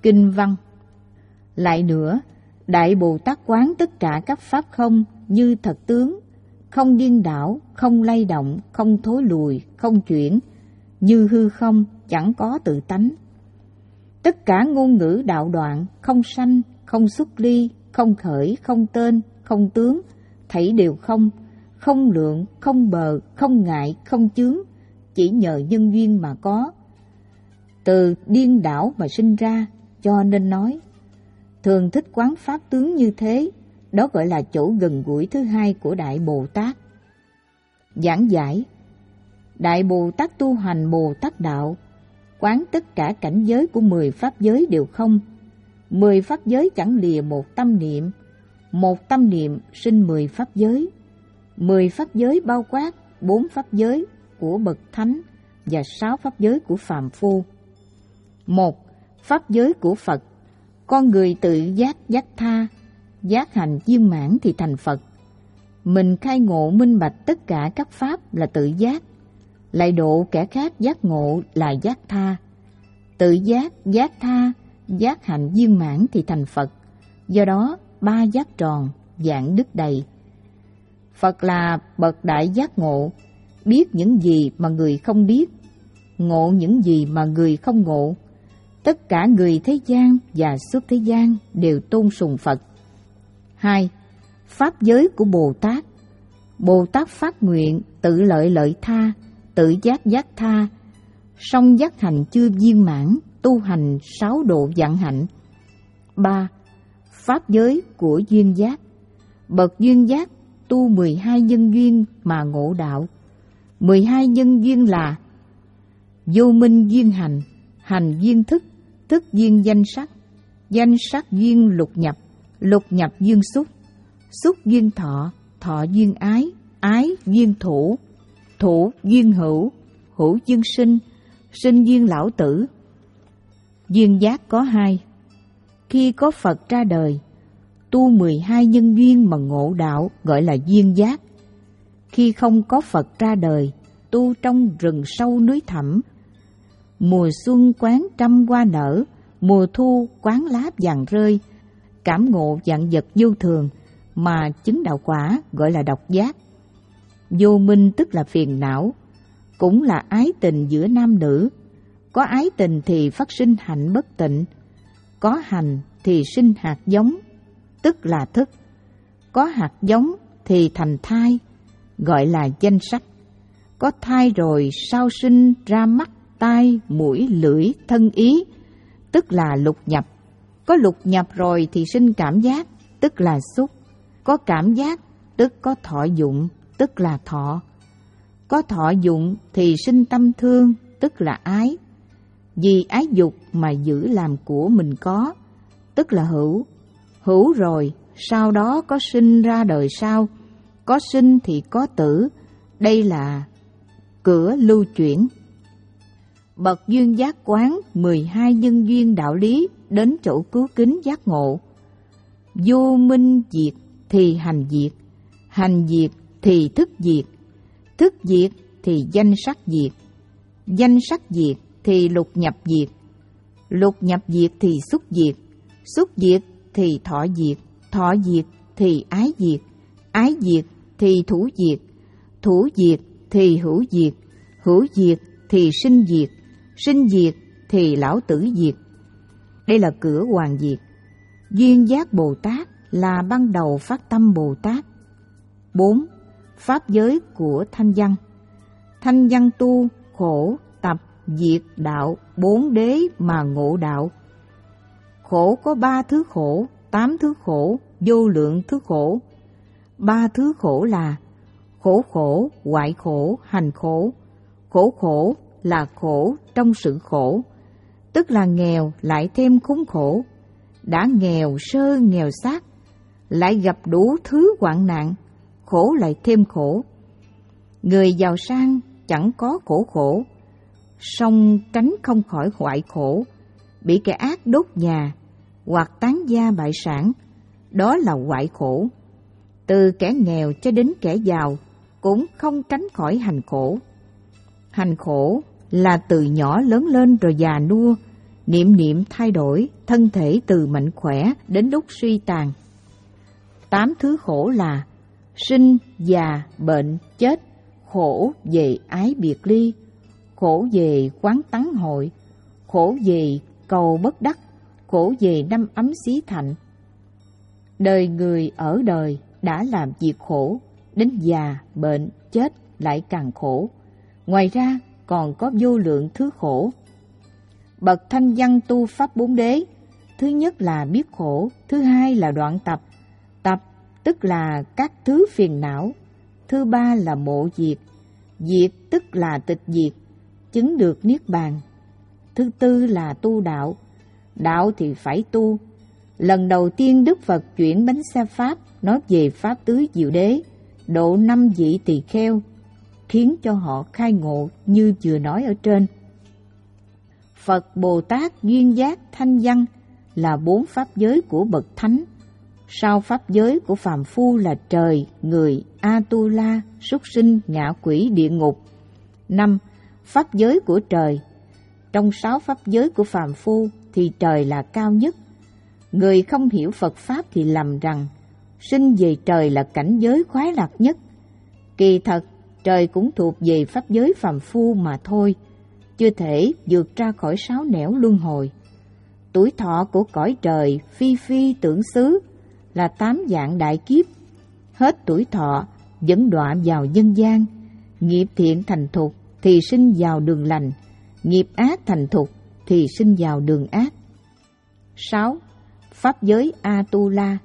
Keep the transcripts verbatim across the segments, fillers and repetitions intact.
Kinh văn. Lại nữa, Đại Bồ Tát quán tất cả các pháp không như thật tướng, không điên đảo, không lay động, không thối lùi, không chuyển, như hư không, chẳng có tự tánh. Tất cả ngôn ngữ đạo đoạn, không sanh, không xuất ly, không khởi, không tên, không tướng, thảy đều không, không lượng, không bờ, không ngại, không chướng, chỉ nhờ nhân duyên mà có. Từ điên đảo mà sinh ra, cho nên nói, thường thích quán pháp tướng như thế, đó gọi là chỗ gần gũi thứ hai của Đại Bồ Tát. Giảng giải: Đại Bồ Tát tu hành Bồ Tát đạo, quán tất cả cảnh giới của mười pháp giới đều không. Mười pháp giới chẳng lìa một tâm niệm, một tâm niệm sinh mười pháp giới. Mười pháp giới bao quát bốn pháp giới của bậc thánh và sáu pháp giới của phàm phu. Một, pháp giới của Phật. Con người tự giác giác tha, giác hành viên mãn thì thành Phật. Mình khai ngộ minh bạch tất cả các pháp là tự giác, lại độ kẻ khác giác ngộ là giác tha. Tự giác, giác tha, giác hạnh viên mãn thì thành Phật. Do đó, ba giác tròn, vạn đức đầy. Phật là bậc đại giác ngộ, biết những gì mà người không biết, ngộ những gì mà người không ngộ. Tất cả người thế gian và xuất thế gian đều tôn sùng Phật. Hai, pháp giới của Bồ Tát. Bồ Tát phát nguyện tự lợi lợi tha, tự giác giác tha, song giác hành chưa viên mãn, tu hành sáu độ vạn hạnh. Ba, pháp giới của duyên giác. Bậc duyên giác tu mười hai nhân duyên mà ngộ đạo. Mười hai nhân duyên là vô minh duyên hành, hành duyên thức, thức duyên danh sắc, danh sắc duyên lục nhập, lục nhập duyên xúc, xúc duyên thọ, thọ duyên ái, ái duyên thủ, thủ duyên hữu, hữu duyên sinh, sinh duyên lão tử. Duyên giác có hai. Khi có Phật ra đời, tu mười hai nhân duyên mà ngộ đạo gọi là duyên giác. Khi không có Phật ra đời, tu trong rừng sâu núi thẳm. Mùa xuân quán trăm hoa nở, mùa thu quán lá vàng rơi, cảm ngộ vạn vật vô thường mà chứng đạo quả gọi là độc giác. Vô minh tức là phiền não, cũng là ái tình giữa nam nữ. Có ái tình thì phát sinh hạnh bất tịnh, có hành thì sinh hạt giống, tức là thức. Có hạt giống thì thành thai, gọi là danh sắc. Có thai rồi sao sinh ra mắt, tai, mũi, lưỡi, thân ý, tức là lục nhập. Có lục nhập rồi thì sinh cảm giác, tức là xúc. Có cảm giác, tức có thọ dụng, tức là thọ. Có thọ dụng thì sinh tâm thương, tức là ái. Vì ái dục mà giữ làm của mình có, tức là hữu. Hữu rồi, sau đó có sinh ra đời sau. Có sinh thì có tử, đây là cửa lưu chuyển. Bậc duyên giác quán mười hai nhân duyên đạo lý đến chỗ cứu kính giác ngộ. Vô minh diệt thì hành diệt, hành diệt thì thức diệt, thức diệt thì danh sắc diệt, danh sắc diệt thì lục nhập diệt, lục nhập diệt thì xúc diệt, xúc diệt thì thọ diệt, thọ diệt thì ái diệt, ái diệt thì thủ diệt, thủ diệt thì hữu diệt, hữu diệt thì sinh diệt, sinh diệt thì lão tử diệt. Đây là cửa hoàn diệt. Duyên giác Bồ Tát là ban đầu phát tâm Bồ Tát. Bốn, pháp giới của thanh văn. Thanh văn tu, khổ, tập, diệt, đạo, bốn đế mà ngộ đạo. Khổ có ba thứ khổ, tám thứ khổ, vô lượng thứ khổ. Ba thứ khổ là khổ khổ, hoại khổ, hành khổ. Khổ khổ là khổ trong sự khổ, tức là nghèo lại thêm khốn khổ. Đã nghèo sơ nghèo xác, lại gặp đủ thứ hoạn nạn, khổ lại thêm khổ. Người giàu sang chẳng có khổ khổ, song tránh không khỏi hoại khổ, bị kẻ ác đốt nhà hoặc tán gia bại sản, đó là hoại khổ. Từ kẻ nghèo cho đến kẻ giàu cũng không tránh khỏi hành khổ. Hành khổ là từ nhỏ lớn lên rồi già nua, niệm niệm thay đổi, thân thể từ mạnh khỏe đến lúc suy tàn. Tám thứ khổ là sinh, già, bệnh, chết, khổ về ái biệt ly, khổ về quán tắng hội, khổ về cầu bất đắc, khổ về năm ấm xí thạnh. Đời người ở đời đã làm việc khổ, đến già, bệnh, chết lại càng khổ. Ngoài ra còn có vô lượng thứ khổ. Bậc thanh văn tu pháp bốn đế, thứ nhất là biết khổ, thứ hai là đoạn tập, tập tức là các thứ phiền não, thứ ba là mộ diệt, diệt tức là tịch diệt, chứng được niết bàn, thứ tư là tu đạo, đạo thì phải tu. Lần đầu tiên Đức Phật chuyển bánh xe Pháp nói về Pháp tứ diệu đế, độ năm vị tỳ kheo, khiến cho họ khai ngộ như vừa nói ở trên. Phật, Bồ Tát, Duyên Giác, Thanh Văn là bốn pháp giới của bậc thánh. Sau pháp giới của phàm phu là trời, người, Atula, súc sinh, ngạ quỷ, địa ngục. Năm, pháp giới của trời. Trong sáu pháp giới của phàm phu thì trời là cao nhất. Người không hiểu Phật Pháp thì lầm rằng sinh về trời là cảnh giới khoái lạc nhất. Kỳ thật, trời cũng thuộc về pháp giới phàm phu mà thôi, chưa thể vượt ra khỏi sáu nẻo luân hồi. Tuổi thọ của cõi trời phi phi tưởng xứ là tám dạng đại kiếp. Hết tuổi thọ vẫn đọa vào nhân gian. Nghiệp thiện thành thục thì sinh vào đường lành, nghiệp ác thành thục thì sinh vào đường ác. Sáu. Pháp giới Atula.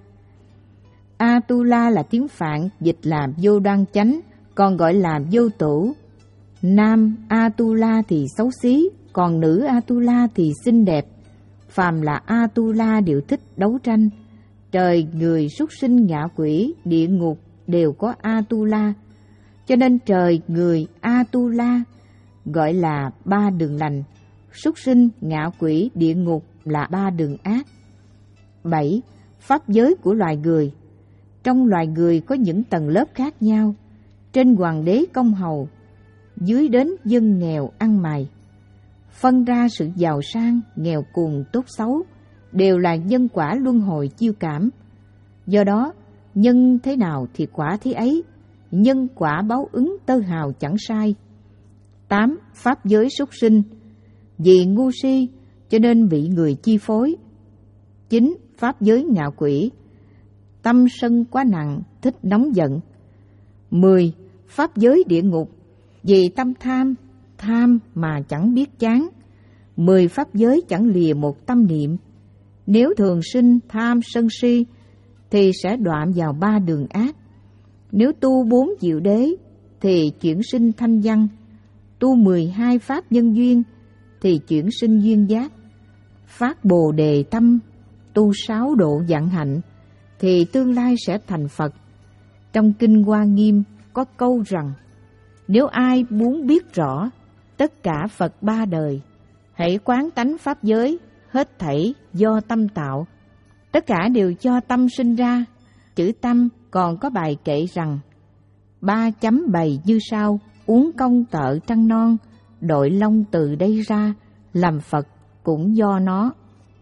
Atula là tiếng Phạn, dịch là vô đoan chánh, còn gọi là vô tử. Nam Atula thì xấu xí, còn nữ Atula thì xinh đẹp. Phàm là Atula đều thích đấu tranh. Trời, người, súc sinh, ngạ quỷ, địa ngục đều có Atula. Cho nên trời, người, Atula gọi là ba đường lành, súc sinh, ngạ quỷ, địa ngục là ba đường ác. Bảy. Pháp giới của loài người. Trong loài người có những tầng lớp khác nhau. Trên hoàng đế công hầu, dưới đến dân nghèo ăn mày. Phân ra sự giàu sang, nghèo cùng, tốt xấu đều là nhân quả luân hồi chiêu cảm. Do đó, nhân thế nào thì quả thế ấy, nhân quả báo ứng tơ hào chẳng sai. Tám. Pháp giới súc sinh. Vì ngu si cho nên bị người chi phối. Chín. Pháp giới ngạ quỷ. Tâm sân quá nặng, thích nóng giận. Mười. Pháp giới địa ngục. Vì tâm tham, tham mà chẳng biết chán. Mười pháp giới chẳng lìa một tâm niệm. Nếu thường sinh tham sân si thì sẽ đọa vào ba đường ác. Nếu tu bốn diệu đế thì chuyển sinh thanh văn. Tu mười hai pháp nhân duyên thì chuyển sinh duyên giác. Phát bồ đề tâm, tu sáu độ vạn hạnh thì tương lai sẽ thành Phật. Trong Kinh Hoa Nghiêm có câu rằng, nếu ai muốn biết rõ tất cả Phật ba đời, hãy quán tánh pháp giới, hết thảy do tâm tạo. Tất cả đều do tâm sinh ra. Chữ tâm còn có bài kệ rằng, ba chấm bày như sau, uống công tợ trăng non, đội lông từ đây ra, làm Phật cũng do nó.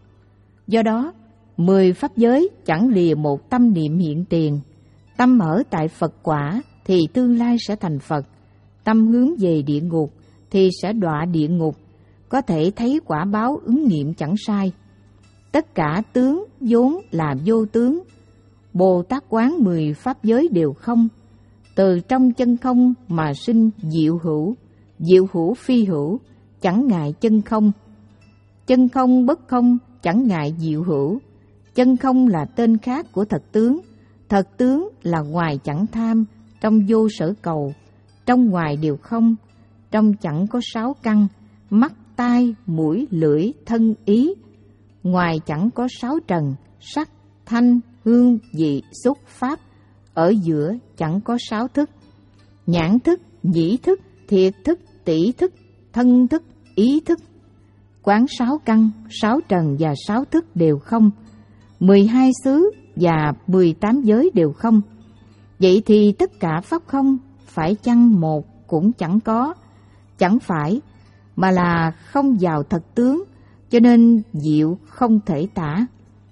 Do đó, mười pháp giới chẳng lìa một tâm niệm hiện tiền. Tâm ở tại Phật quả thì tương lai sẽ thành Phật. Tâm hướng về địa ngục thì sẽ đọa địa ngục. Có thể thấy quả báo ứng nghiệm chẳng sai. Tất cả tướng vốn là vô tướng. Bồ Tát quán mười pháp giới đều không. Từ trong chân không mà sinh diệu hữu. Diệu hữu phi hữu, chẳng ngại chân không. Chân không bất không, chẳng ngại diệu hữu. Chân không là tên khác của thật tướng. Thật tướng là ngoài chẳng tham, trong vô sở cầu. Trong ngoài đều không, trong chẳng có sáu căn, mắt, tai, mũi, lưỡi, thân, ý. Ngoài chẳng có sáu trần, sắc, thanh, hương, vị, xúc, pháp. Ở giữa chẳng có sáu thức, nhãn thức, nhĩ thức, thiệt thức, tỷ thức, thân thức, ý thức. Quán sáu căn, sáu trần và sáu thức đều không. Mười hai xứ và mười tám giới đều không. Vậy thì tất cả pháp không, phải chăng một cũng chẳng có, chẳng phải, mà là không vào thật tướng, cho nên diệu không thể tả.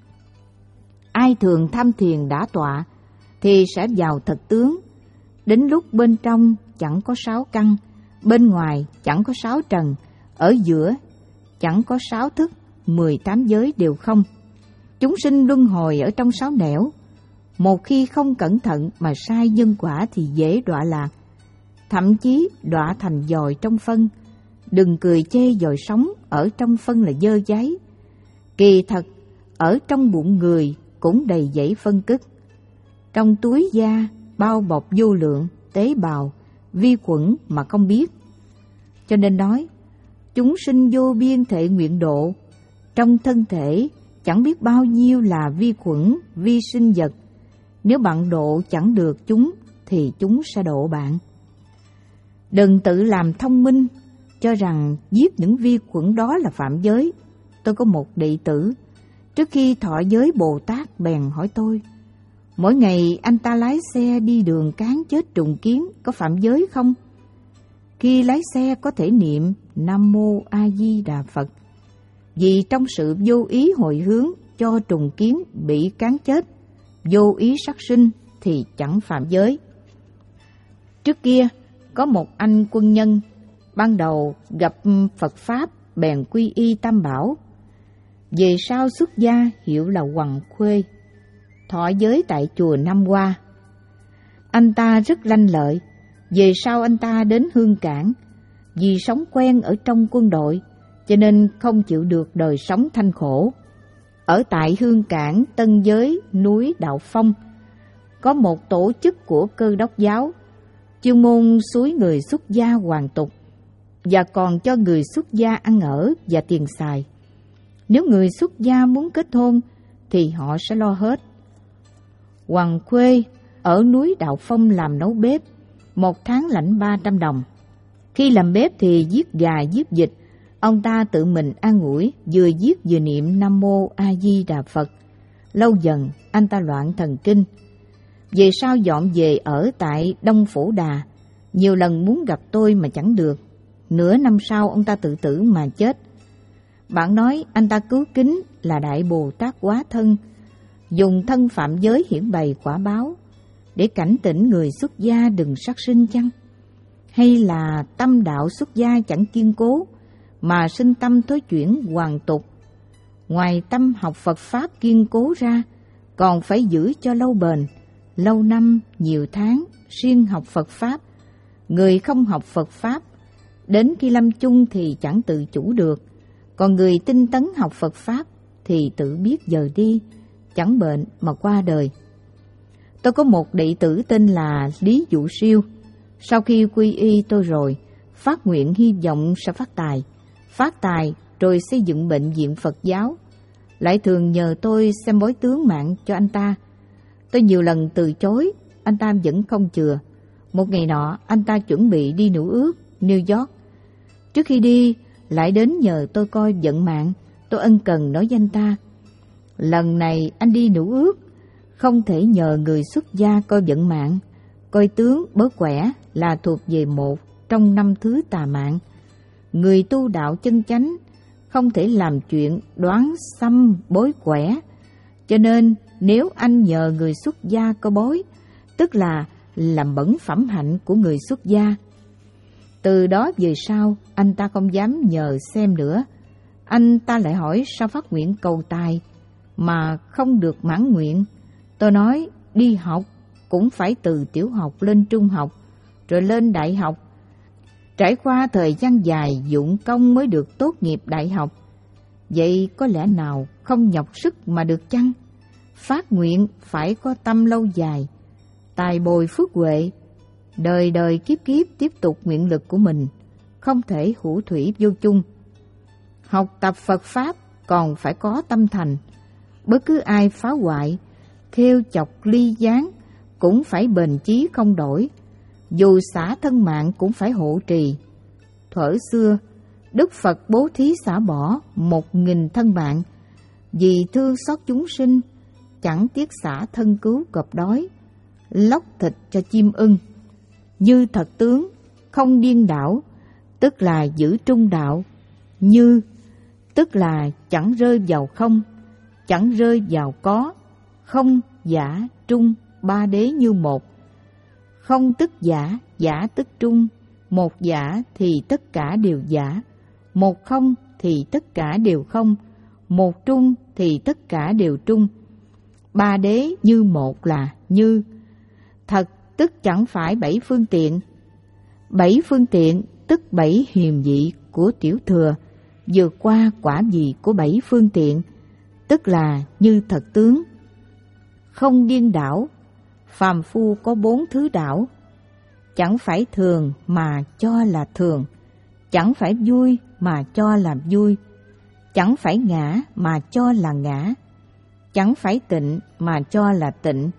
Ai thường tham thiền đã tọa thì sẽ vào thật tướng, đến lúc bên trong chẳng có sáu căn, bên ngoài chẳng có sáu trần, ở giữa chẳng có sáu thức, mười tám giới đều không. Chúng sinh luân hồi ở trong sáu nẻo, một khi không cẩn thận mà sai nhân quả thì dễ đọa lạc, thậm chí đọa thành dòi trong phân. Đừng cười chê dòi sống ở trong phân là dơ dáy, kỳ thật ở trong bụng người cũng đầy dẫy phân cức. Trong túi da bao bọc vô lượng tế bào, vi khuẩn mà không biết. Cho nên nói, chúng sinh vô biên thệ nguyện độ, trong thân thể chẳng biết bao nhiêu là vi khuẩn, vi sinh vật. Nếu bạn độ chẳng được chúng thì chúng sẽ độ bạn. Đừng tự làm thông minh, cho rằng giết những vi khuẩn đó là phạm giới. Tôi có một đệ tử, trước khi thọ giới Bồ Tát bèn hỏi tôi, mỗi ngày anh ta lái xe đi đường cán chết trùng kiến có phạm giới không? Khi lái xe có thể niệm Nam Mô A Di Đà Phật, vì trong sự vô ý hồi hướng cho trùng kiến bị cán chết, vô ý sát sinh thì chẳng phạm giới. Trước kia có một anh quân nhân, ban đầu gặp Phật Pháp bèn quy y Tam Bảo, về sau xuất gia hiệu là Hoằng Khuê, thọ giới tại chùa Nam Hoa. Anh ta rất lanh lợi, về sau anh ta đến Hương Cảng, vì sống quen ở trong quân đội cho nên không chịu được đời sống thanh khổ. Ở tại Hương Cảng Tân Giới núi Đạo Phong có một tổ chức của Cơ Đốc giáo, chuyên môn xúi người xuất gia hoàn tục và còn cho người xuất gia ăn ở và tiền xài. Nếu người xuất gia muốn kết hôn thì họ sẽ lo hết. Hoằng Khuê ở núi Đạo Phong làm nấu bếp, một tháng lãnh ba trăm đồng. Khi làm bếp thì giết gà giết vịt, ông ta tự mình an ủi, vừa giết vừa niệm Nam Mô A Di Đà Phật. Lâu dần anh ta loạn thần kinh. Về sau dọn về ở tại Đông Phổ Đà, nhiều lần muốn gặp tôi mà chẳng được. Nửa năm sau ông ta tự tử mà chết. Bạn nói anh ta cứu kính là Đại Bồ Tát Hóa Thân, dùng thân phạm giới hiển bày quả báo để cảnh tỉnh người xuất gia đừng sát sinh chăng? Hay là tâm đạo xuất gia chẳng kiên cố mà sinh tâm thối chuyển hoàn tục? Ngoài tâm học Phật Pháp kiên cố ra, còn phải giữ cho lâu bền, lâu năm, nhiều tháng, siêng học Phật Pháp. Người không học Phật Pháp, đến khi lâm chung thì chẳng tự chủ được. Còn người tinh tấn học Phật Pháp thì tự biết giờ đi, chẳng bệnh mà qua đời. Tôi có một đệ tử tên là Lý Dụ Siêu. Sau khi quy y tôi rồi, phát nguyện hy vọng sẽ phát tài. Phát tài rồi xây dựng bệnh viện Phật giáo. Lại thường nhờ tôi xem bói tướng mạng cho anh ta. Tôi nhiều lần từ chối, anh ta vẫn không chừa. Một ngày nọ, anh ta chuẩn bị đi nữ ước New York. Trước khi đi, lại đến nhờ tôi coi vận mạng. Tôi ân cần nói với anh ta, lần này anh đi nữ ước, không thể nhờ người xuất gia coi vận mạng. Coi tướng bớt quẻ là thuộc về một trong năm thứ tà mạng. Người tu đạo chân chánh không thể làm chuyện đoán xăm bối quẻ. Cho nên nếu anh nhờ người xuất gia coi bói, tức là làm bẩn phẩm hạnh của người xuất gia. Từ đó về sau, anh ta không dám nhờ xem nữa. Anh ta lại hỏi sao phát nguyện cầu tài mà không được mãn nguyện. Tôi nói đi học cũng phải từ tiểu học lên trung học, rồi lên đại học. Trải qua thời gian dài dụng công mới được tốt nghiệp đại học. Vậy có lẽ nào không nhọc sức mà được chăng? Phát nguyện phải có tâm lâu dài, tài bồi phước huệ, đời đời kiếp kiếp tiếp tục nguyện lực của mình, không thể hữu thủy vô chung. Học tập Phật Pháp còn phải có tâm thành. Bất cứ ai phá hoại, thêu chọc ly gián cũng phải bền chí không đổi. Dù xả thân mạng cũng phải hộ trì. Thuở xưa, Đức Phật bố thí xả bỏ một nghìn thân bạn, vì thương xót chúng sinh, chẳng tiếc xả thân cứu cọp đói, lóc thịt cho chim ưng. Như thật tướng, không điên đảo, tức là giữ trung đạo. Như tức là chẳng rơi vào không, chẳng rơi vào có, không, giả, trung, ba đế như một. Không tức giả, giả tức trung, một giả thì tất cả đều giả, một không thì tất cả đều không, một trung thì tất cả đều trung. Ba đế như một là như. Thật tức chẳng phải bảy phương tiện. Bảy phương tiện tức bảy huyền vị của tiểu thừa, vượt qua quả vị của bảy phương tiện, tức là như thật tướng. Không điên đảo, phàm phu có bốn thứ đảo. Chẳng phải thường mà cho là thường, chẳng phải vui mà cho là vui, chẳng phải ngã mà cho là ngã, chẳng phải tịnh mà cho là tịnh.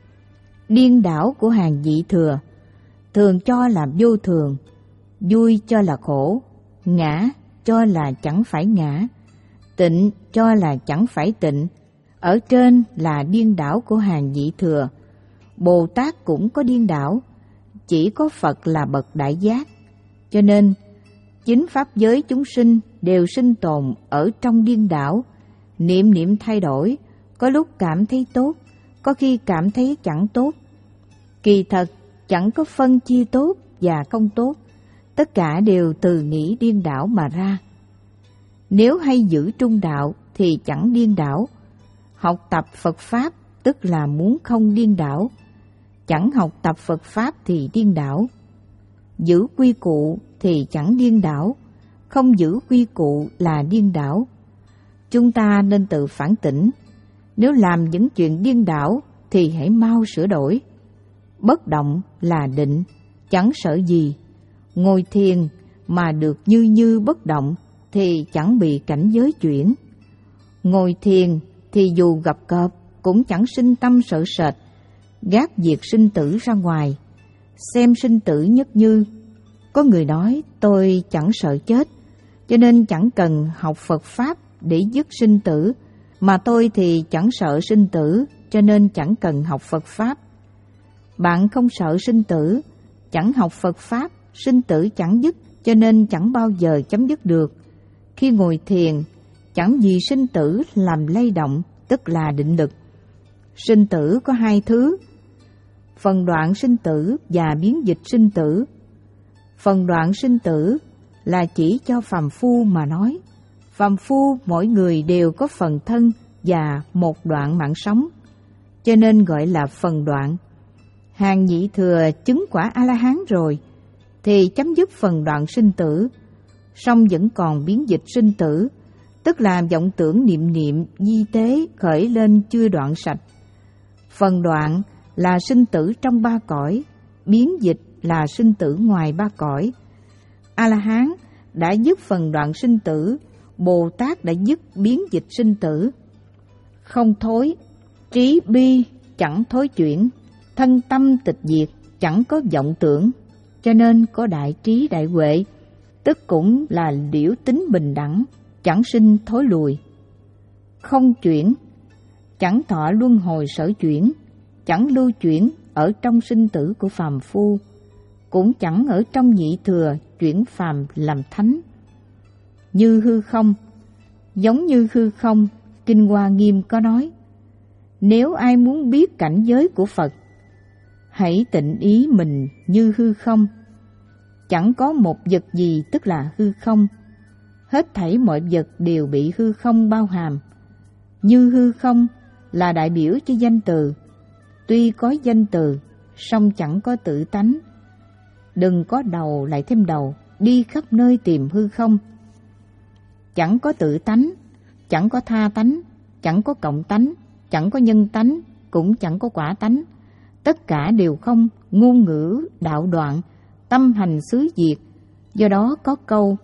Điên đảo của hàng vị thừa, thường cho là vô thường, vui cho là khổ, ngã cho là chẳng phải ngã, tịnh cho là chẳng phải tịnh. Ở trên là điên đảo của hàng vị thừa. Bồ Tát cũng có điên đảo, chỉ có Phật là bậc đại giác. Cho nên chính pháp giới chúng sinh đều sinh tồn ở trong điên đảo, niệm niệm thay đổi, có lúc cảm thấy tốt, có khi cảm thấy chẳng tốt. Kỳ thật chẳng có phân chia tốt và không tốt, tất cả đều từ nghĩ điên đảo mà ra. Nếu hay giữ trung đạo thì chẳng điên đảo. Học tập Phật Pháp tức là muốn không điên đảo, chẳng học tập Phật Pháp thì điên đảo. Giữ quy củ thì chẳng điên đảo, không giữ quy củ là điên đảo. Chúng ta nên tự phản tỉnh, nếu làm những chuyện điên đảo thì hãy mau sửa đổi. Bất động là định, chẳng sợ gì. Ngồi thiền mà được như như bất động thì chẳng bị cảnh giới chuyển. Ngồi thiền thì dù gặp cọp cũng chẳng sinh tâm sợ sệt, gác việc sinh tử ra ngoài, xem sinh tử nhất như. Có người nói tôi chẳng sợ chết, cho nên chẳng cần học Phật Pháp để dứt sinh tử, mà tôi thì chẳng sợ sinh tử, cho nên chẳng cần học Phật Pháp. Bạn không sợ sinh tử, chẳng học Phật Pháp, sinh tử chẳng dứt, cho nên chẳng bao giờ chấm dứt được. Khi ngồi thiền, chẳng vì sinh tử làm lay động, tức là định lực. Sinh tử có hai thứ, phần đoạn sinh tử và biến dịch sinh tử. Phần đoạn sinh tử là chỉ cho phàm phu mà nói. Phàm phu mỗi người đều có phần thân và một đoạn mạng sống, cho nên gọi là phần đoạn. Hàng nhị thừa chứng quả A-la-hán rồi thì chấm dứt phần đoạn sinh tử, song vẫn còn biến dịch sinh tử, tức là vọng tưởng niệm niệm di tế khởi lên chưa đoạn sạch. Phần đoạn là sinh tử trong ba cõi, biến dịch là sinh tử ngoài ba cõi. A-la-hán đã dứt phần đoạn sinh tử, Bồ Tát đã dứt biến dịch sinh tử. Không thối, trí bi chẳng thối chuyển, thân tâm tịch diệt, chẳng có vọng tưởng, cho nên có đại trí đại huệ, tức cũng là liễu tính bình đẳng, chẳng sinh thối lùi. Không chuyển, chẳng thọ luân hồi sở chuyển, chẳng lưu chuyển ở trong sinh tử của phàm phu, cũng chẳng ở trong nhị thừa chuyển phàm làm thánh. Như hư không, giống như hư không, Kinh Hoa Nghiêm có nói, nếu ai muốn biết cảnh giới của Phật, hãy tịnh ý mình như hư không. Chẳng có một vật gì tức là hư không, hết thảy mọi vật đều bị hư không bao hàm. Như hư không là đại biểu cho danh từ, tuy có danh từ, song chẳng có tự tánh. Đừng có đầu lại thêm đầu, đi khắp nơi tìm hư không. Chẳng có tự tánh, chẳng có tha tánh, chẳng có cộng tánh, chẳng có nhân tánh, cũng chẳng có quả tánh. Tất cả đều không, ngôn ngữ, đạo đoạn, tâm hành xứ diệt. Do đó có câu,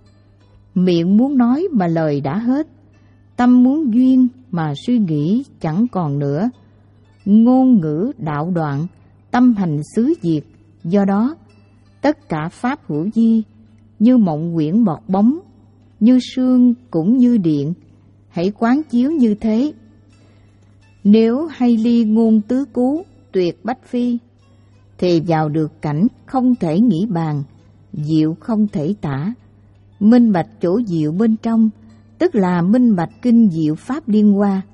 miệng muốn nói mà lời đã hết, tâm muốn duyên mà suy nghĩ chẳng còn nữa. Ngôn ngữ, đạo đoạn, tâm hành xứ diệt. Do đó, tất cả pháp hữu vi, như mộng quyển bọt bóng, như sương cũng như điện, hãy quán chiếu như thế. Nếu hay ly ngôn tứ cú, tuyệt bách phi, thì vào được cảnh không thể nghĩ bàn, diệu không thể tả. Minh bạch chỗ diệu bên trong, tức là minh bạch kinh diệu pháp liên hoa.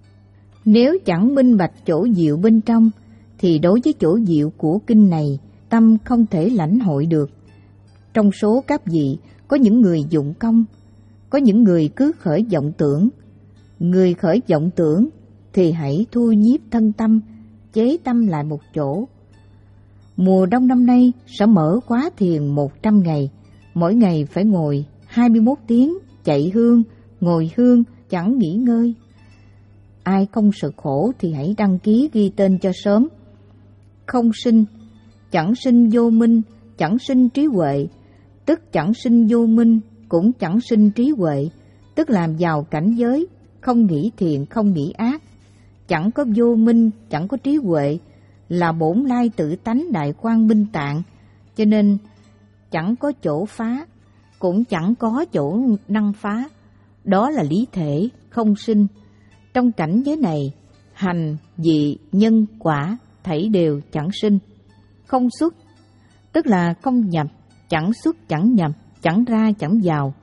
Nếu chẳng minh bạch chỗ diệu bên trong, thì đối với chỗ diệu của kinh này, tâm không thể lãnh hội được. Trong số các vị, có những người dụng công, có những người cứ khởi vọng tưởng. Người khởi vọng tưởng thì hãy thu nhiếp thân tâm, chế tâm lại một chỗ. Mùa đông năm nay sẽ mở khóa thiền một trăm ngày, mỗi ngày phải ngồi hai mươi mốt tiếng, chạy hương, ngồi hương, chẳng nghỉ ngơi. Ai không sợ khổ thì hãy đăng ký ghi tên cho sớm. Không sinh, chẳng sinh vô minh, chẳng sinh trí huệ, tức chẳng sinh vô minh, cũng chẳng sinh trí huệ, tức làm vào cảnh giới, không nghĩ thiện, không nghĩ ác. Chẳng có vô minh, chẳng có trí huệ, là bổn lai tự tánh đại quang minh tạng, cho nên chẳng có chỗ phá, cũng chẳng có chỗ năng phá. Đó là lý thể, không sinh. Trong cảnh giới này, hành, vị, nhân, quả, thảy đều chẳng sinh. Không xuất, tức là không nhập, chẳng xuất chẳng nhập, chẳng ra chẳng vào.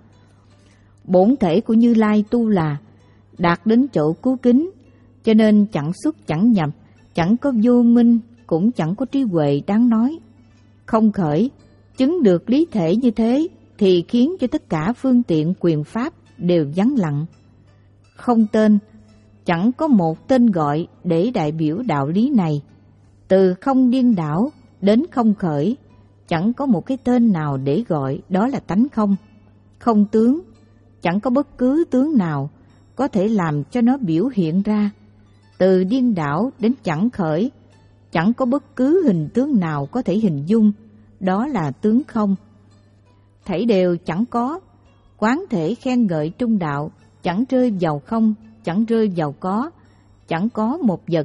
Bổn thể của Như Lai tu là đạt đến chỗ cứu kính, cho nên chẳng xuất chẳng nhập, chẳng có vô minh, cũng chẳng có trí huệ đáng nói. Không khởi, chứng được lý thể như thế, thì khiến cho tất cả phương tiện quyền pháp đều vắng lặng. Không tên, chẳng có một tên gọi để đại biểu đạo lý này. Từ không điên đảo đến không khởi, chẳng có một cái tên nào để gọi, đó là tánh không. Không tướng, chẳng có bất cứ tướng nào có thể làm cho nó biểu hiện ra. Từ điên đảo đến chẳng khởi, chẳng có bất cứ hình tướng nào có thể hình dung, đó là tướng không. Thảy đều chẳng có, quán thể khen ngợi trung đạo, chẳng rơi vào không, chẳng rơi vào có, chẳng có một vật.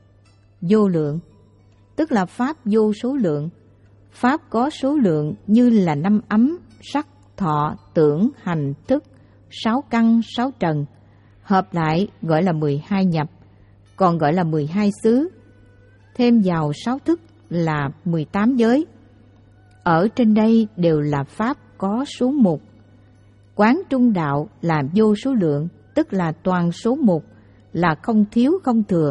Vô lượng, tức là pháp vô số lượng. Pháp có số lượng như là năm ấm, sắc, thọ, tưởng, hành, thức, sáu căn, sáu trần. Hợp lại gọi là mười hai nhập, còn gọi là mười hai xứ. Thêm vào sáu thức là mười tám giới. Ở trên đây đều là pháp có số mục. Quán trung đạo là vô số lượng, tức là toàn số mục, là không thiếu không thừa.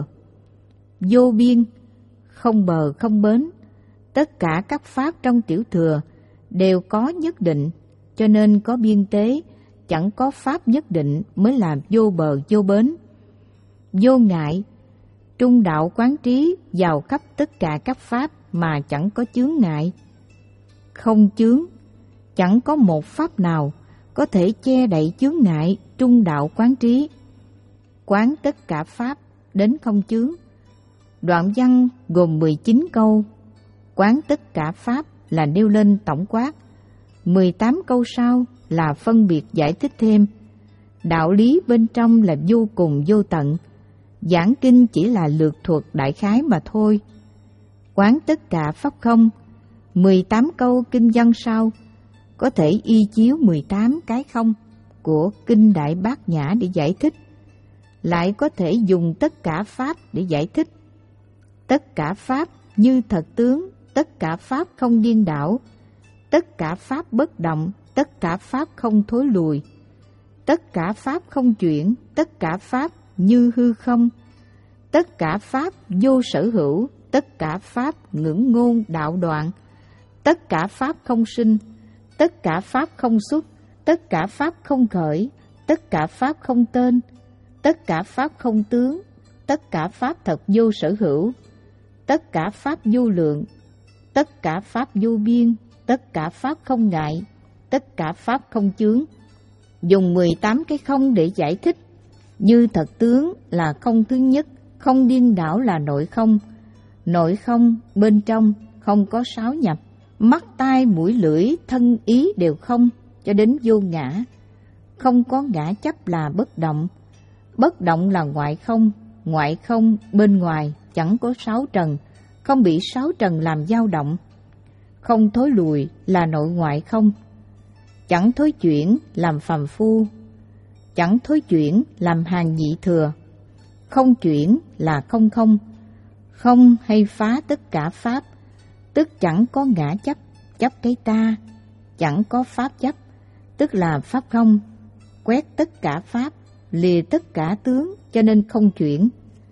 Vô biên, không bờ không bến. Tất cả các pháp trong tiểu thừa đều có nhất định, cho nên có biên tế, chẳng có pháp nhất định mới là vô bờ vô bến. Vô ngại, trung đạo quán trí vào khắp tất cả các pháp mà chẳng có chướng ngại. Không chướng, chẳng có một pháp nào có thể che đậy chướng ngại trung đạo quán trí. Quán tất cả pháp đến không chướng. Đoạn văn gồm mười chín câu. Quán tất cả pháp là nêu lên tổng quát. mười tám câu sau là phân biệt giải thích thêm. Đạo lý bên trong là vô cùng vô tận. Giảng kinh chỉ là lược thuật đại khái mà thôi. Quán tất cả pháp không. mười tám câu kinh văn sau có thể y chiếu mười tám cái không của kinh Đại Bát Nhã để giải thích. Lại có thể dùng tất cả pháp để giải thích. Tất cả pháp như thật tướng, tất cả pháp không điên đảo, tất cả pháp bất động, tất cả pháp không thối lùi, tất cả pháp không chuyển, tất cả pháp như hư không, tất cả pháp vô sở hữu, tất cả pháp ngưỡng ngôn đạo đoạn, tất cả pháp không sinh, tất cả pháp không xuất, tất cả pháp không khởi, tất cả pháp không tên, tất cả pháp không tướng, tất cả pháp thật vô sở hữu, tất cả pháp vô lượng, tất cả pháp vô biên, tất cả pháp không ngại, tất cả pháp không chướng. Dùng mười tám cái không để giải thích. Như thật tướng là không thứ nhất, không điên đảo là nội không. Nội không bên trong không có sáu nhập, mắt tai mũi lưỡi thân ý đều không, cho đến vô ngã. Không có ngã chấp là bất động. Bất động là ngoại không, ngoại không bên ngoài chẳng có sáu trần, không bị sáu trần làm dao động. Không thối lùi là nội ngoại không. Chẳng thối chuyển làm phàm phu, chẳng thối chuyển làm hàng nhị thừa. Không chuyển là không không, không hay phá tất cả pháp, tức chẳng có ngã chấp, chấp cái ta, chẳng có pháp chấp, tức là pháp không. quét tất cả pháp, lìa tất cả tướng, cho nên không chuyển.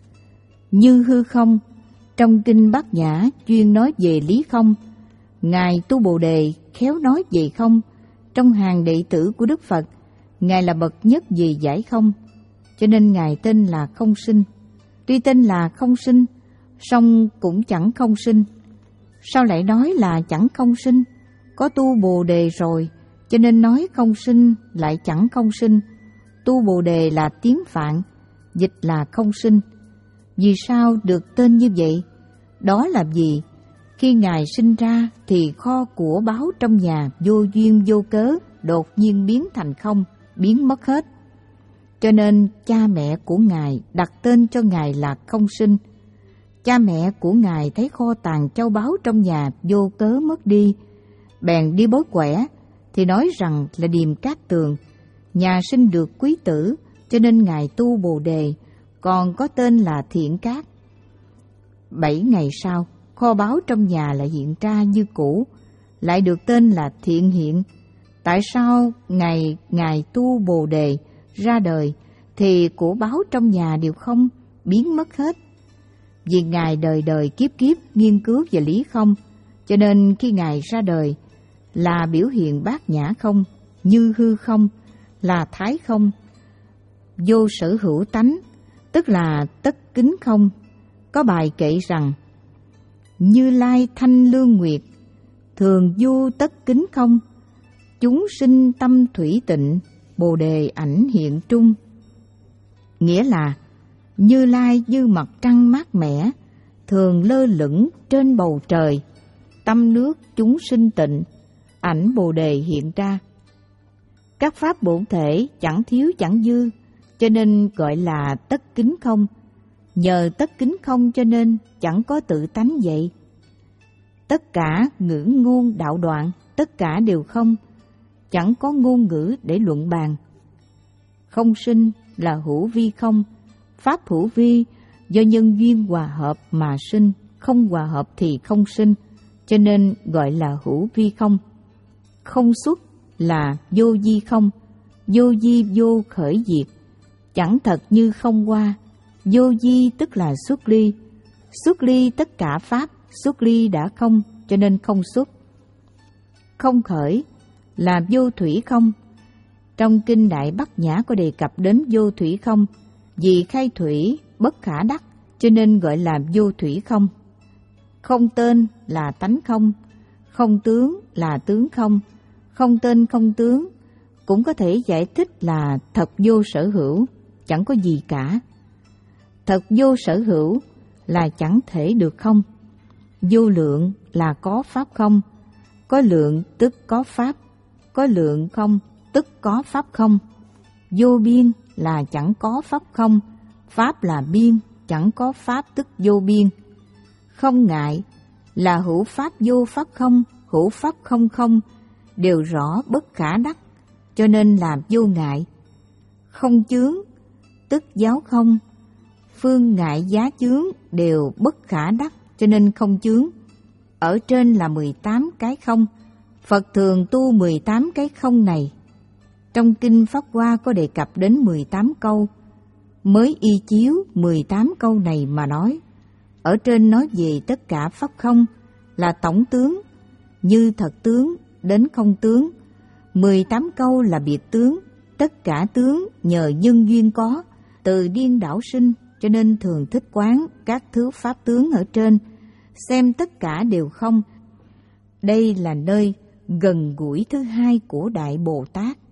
Như hư không, trong kinh Bát Nhã chuyên nói về lý không. Ngài Tu Bồ Đề khéo nói về không. Trong hàng đệ tử của Đức Phật, Ngài là bậc nhất về giải không, cho nên Ngài tên là không sinh. Tuy tên là không sinh, song cũng chẳng không sinh. Sao lại nói là chẳng không sinh? Có Tu Bồ Đề rồi, cho nên nói không sinh lại chẳng không sinh. Tu Bồ Đề là tiếng Phạn, dịch là không sinh. Vì sao được tên như vậy? Đó là vì khi Ngài sinh ra thì kho của báu trong nhà vô duyên vô cớ đột nhiên biến thành không, biến mất hết. Cho nên cha mẹ của Ngài đặt tên cho Ngài là không sinh. Cha mẹ của Ngài thấy kho tàng châu báu trong nhà vô cớ mất đi, bèn đi bói quẻ, thì nói rằng là Điềm Cát Tường, nhà sinh được quý tử, cho nên Ngài Tu Bồ Đề còn có tên là Thiện Cát. Bảy ngày sau, kho báu trong nhà lại hiện ra như cũ, lại được tên là Thiện Hiện. Tại sao ngày Ngài Tu Bồ Đề ra đời thì của báu trong nhà đều không, biến mất hết? Vì Ngài đời đời kiếp kiếp nghiên cứu về lý không, cho nên khi Ngài ra đời là biểu hiện bát nhã không, như hư không, là thái không, vô sở hữu tánh, tức là tất kính không. Có bài kệ rằng: Như Lai thanh lương nguyệt, thường vô tất kính không, chúng sinh tâm thủy tịnh, Bồ Đề ảnh hiện trung. Nghĩa là Như Lai như mặt trăng mát mẻ, thường lơ lửng trên bầu trời, tâm nước chúng sinh tịnh, ảnh Bồ Đề hiện ra. Các pháp bổn thể chẳng thiếu chẳng dư, cho nên gọi là tất kính không. Nhờ tất kính không cho nên chẳng có tự tánh vậy. Tất cả ngữ ngôn đạo đoạn, tất cả đều không, chẳng có ngôn ngữ để luận bàn. Không sinh là hữu vi không, pháp hữu vi do nhân duyên hòa hợp mà sinh, không hòa hợp thì không sinh, cho nên gọi là hữu vi không. Không xuất là vô di không, vô di vô khởi diệt, chẳng thật như không qua. Vô di tức là xuất ly, xuất ly tất cả pháp, xuất ly đã không, cho nên không xuất. Không khởi là vô thủy không. Trong kinh Đại Bát Nhã có đề cập đến vô thủy không, vì khai thủy bất khả đắc, cho nên gọi là vô thủy không. Không tên là tánh không, không tướng là tướng không, không tên không tướng, cũng có thể giải thích là thật vô sở hữu, chẳng có gì cả. Thật vô sở hữu là chẳng thể được không. Vô lượng là có pháp không, có lượng tức có pháp, có lượng không tức có pháp không. Vô biên là chẳng có pháp không, pháp là biên, chẳng có pháp tức vô biên. Không ngại là hữu pháp vô pháp không, hữu pháp không không, đều rõ bất khả đắc, cho nên là vô ngại. Không chướng tức giáo không, phương ngại giá chướng đều bất khả đắc, cho nên không chướng. Ở trên là mười tám cái không, Phật thường tu mười tám cái không này. Trong kinh Pháp Hoa có đề cập đến mười tám câu, mới y chiếu mười tám câu này mà nói. Ở trên nói về tất cả pháp không là tổng tướng, như thật tướng đến không tướng. mười tám câu là biệt tướng, tất cả tướng nhờ nhân duyên có, từ điên đảo sinh, cho nên thường thích quán các thứ pháp tướng ở trên, xem tất cả đều không. Đây là nơi gần gũi thứ hai của Đại Bồ Tát.